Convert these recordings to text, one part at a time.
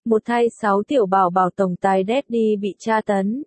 Một thay 6 tiểu bảo bảo tổng tài Daddy bị tra tấn.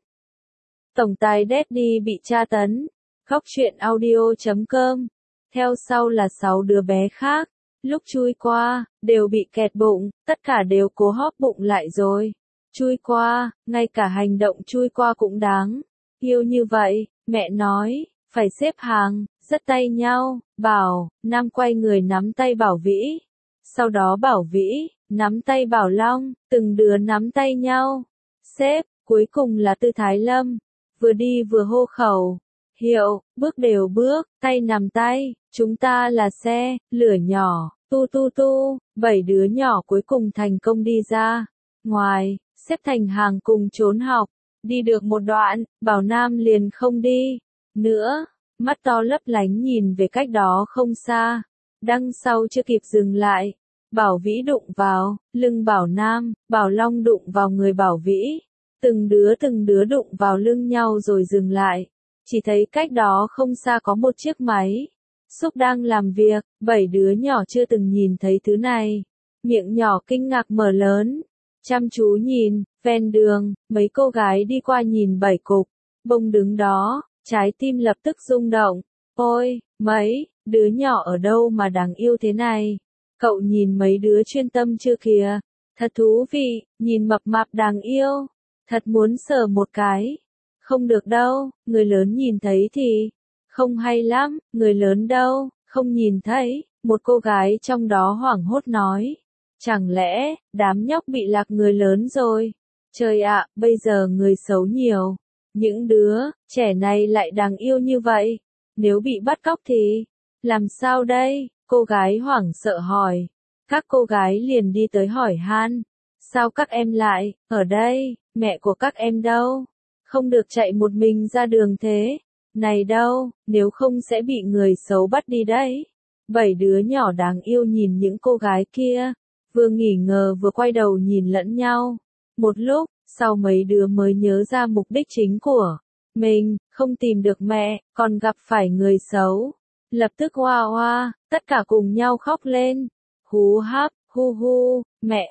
Tổng tài Daddy bị tra tấn. Khóc chuyện audio.com. Theo sau là 6 đứa bé khác. Lúc chui qua, đều bị kẹt bụng, tất cả đều cố hóp bụng lại rồi. Chui qua, ngay cả hành động chui qua cũng đáng yêu như vậy, mẹ nói, phải xếp hàng, dắt tay nhau, Bảo, Nam quay người nắm tay Bảo Vĩ. Sau đó Bảo Vĩ, nắm tay Bảo Long, từng đứa nắm tay nhau. Xếp, cuối cùng là Tư Thái Lâm. Vừa đi vừa hô khẩu hiệu, bước đều bước, tay nắm tay, chúng ta là xe, lửa nhỏ, tu tu tu, 7 đứa nhỏ cuối cùng thành công đi ra. Ngoài, xếp thành hàng cùng trốn học. Đi được một đoạn, Bảo Nam liền không đi nữa, mắt to lấp lánh nhìn về cách đó không xa. Đằng sau chưa kịp dừng lại, Bảo Vĩ đụng vào lưng Bảo Nam, Bảo Long đụng vào người Bảo Vĩ. Từng đứa đụng vào lưng nhau rồi dừng lại. Chỉ thấy cách đó không xa có một chiếc máy xúc đang làm việc, 7 đứa nhỏ chưa từng nhìn thấy thứ này. Miệng nhỏ kinh ngạc mở lớn, chăm chú nhìn, ven đường, mấy cô gái đi qua nhìn 7 cục bông đứng đó, trái tim lập tức rung động. Ôi, mấy đứa nhỏ ở đâu mà đáng yêu thế này? Cậu nhìn mấy đứa chuyên tâm chưa kìa? Thật thú vị, nhìn mập mạp đáng yêu. Thật muốn sờ một cái. Không được đâu, người lớn nhìn thấy thì không hay lắm, người lớn đâu, không nhìn thấy. Một cô gái trong đó hoảng hốt nói. Chẳng lẽ, đám nhóc bị lạc người lớn rồi? Trời ạ, bây giờ người xấu nhiều. Những đứa trẻ này lại đáng yêu như vậy. Nếu bị bắt cóc thì làm sao đây? Cô gái hoảng sợ hỏi. Các cô gái liền đi tới hỏi han. Sao các em lại ở đây? Mẹ của các em đâu? Không được chạy một mình ra đường thế. Này đâu, nếu không sẽ bị người xấu bắt đi đấy. 7 đứa nhỏ đáng yêu nhìn những cô gái kia. Vừa nghỉ ngờ vừa quay đầu nhìn lẫn nhau. Một lúc, sau mấy đứa mới nhớ ra mục đích chính của mình, không tìm được mẹ, còn gặp phải người xấu. Lập tức hoa hoa, tất cả cùng nhau khóc lên. Hú hắp, hu hu,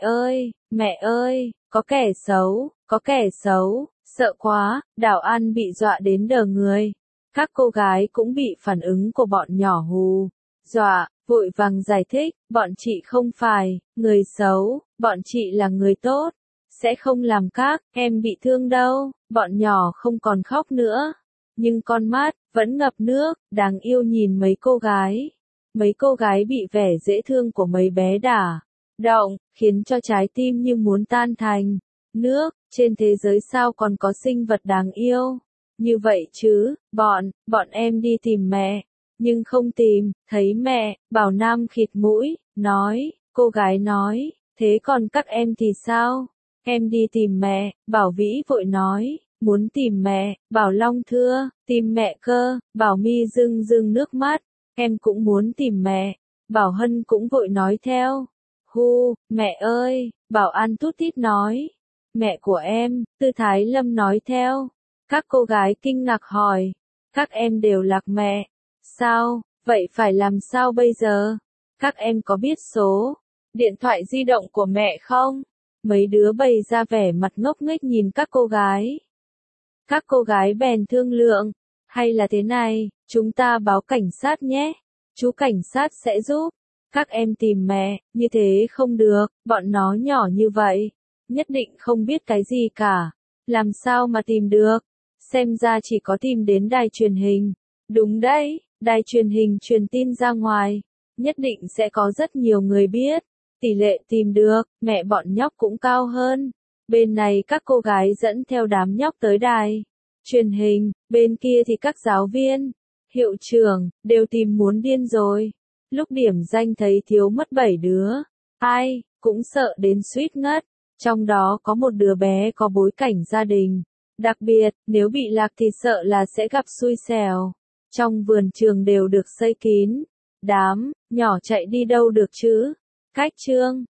mẹ ơi, có kẻ xấu, có kẻ xấu, sợ quá, Đào An bị dọa đến đờ người. Các cô gái cũng bị phản ứng của bọn nhỏ hù dọa, vội vàng giải thích, bọn chị không phải người xấu, bọn chị là người tốt, sẽ không làm các em bị thương đâu. Bọn nhỏ không còn khóc nữa, nhưng con mắt vẫn ngập nước, đáng yêu nhìn mấy cô gái. Mấy cô gái bị vẻ dễ thương của mấy bé đả động, khiến cho trái tim như muốn tan thành nước. Trên thế giới sao còn có sinh vật đáng yêu như vậy chứ? Bọn em đi tìm mẹ, nhưng không tìm thấy mẹ. Bảo Nam khịt mũi, nói, cô gái nói, thế còn các em thì sao? Em đi tìm mẹ. Bảo Vĩ vội nói, muốn tìm mẹ. Bảo Long thưa, tìm mẹ cơ. Bảo My rưng rưng nước mắt, em cũng muốn tìm mẹ. Bảo Hân cũng vội nói theo, hu, mẹ ơi. Bảo An tút tít nói, mẹ của em. Tư Thái Lâm nói theo. Các cô gái kinh ngạc hỏi, các em đều lạc mẹ. Sao, vậy phải làm sao bây giờ? Các em có biết số điện thoại di động của mẹ không? Mấy đứa bày ra vẻ mặt ngốc nghếch nhìn các cô gái. Các cô gái bèn thương lượng, hay là thế này, chúng ta báo cảnh sát nhé. Chú cảnh sát sẽ giúp các em tìm mẹ. Như thế không được, bọn nó nhỏ như vậy, nhất định không biết cái gì cả. Làm sao mà tìm được? Xem ra chỉ có tìm đến đài truyền hình. Đúng đấy, đài truyền hình truyền tin ra ngoài, nhất định sẽ có rất nhiều người biết. Tỷ lệ tìm được mẹ bọn nhóc cũng cao hơn. Bên này các cô gái dẫn theo đám nhóc tới đài truyền hình, bên kia thì các giáo viên, hiệu trưởng, đều tìm muốn điên rồi. Lúc điểm danh thấy thiếu mất 7 đứa, ai cũng sợ đến suýt ngất. Trong đó có một đứa bé có bối cảnh gia đình đặc biệt, nếu bị lạc thì sợ là sẽ gặp xui xẻo. Trong vườn trường đều được xây kín, đám nhỏ chạy đi đâu được chứ? Cách chương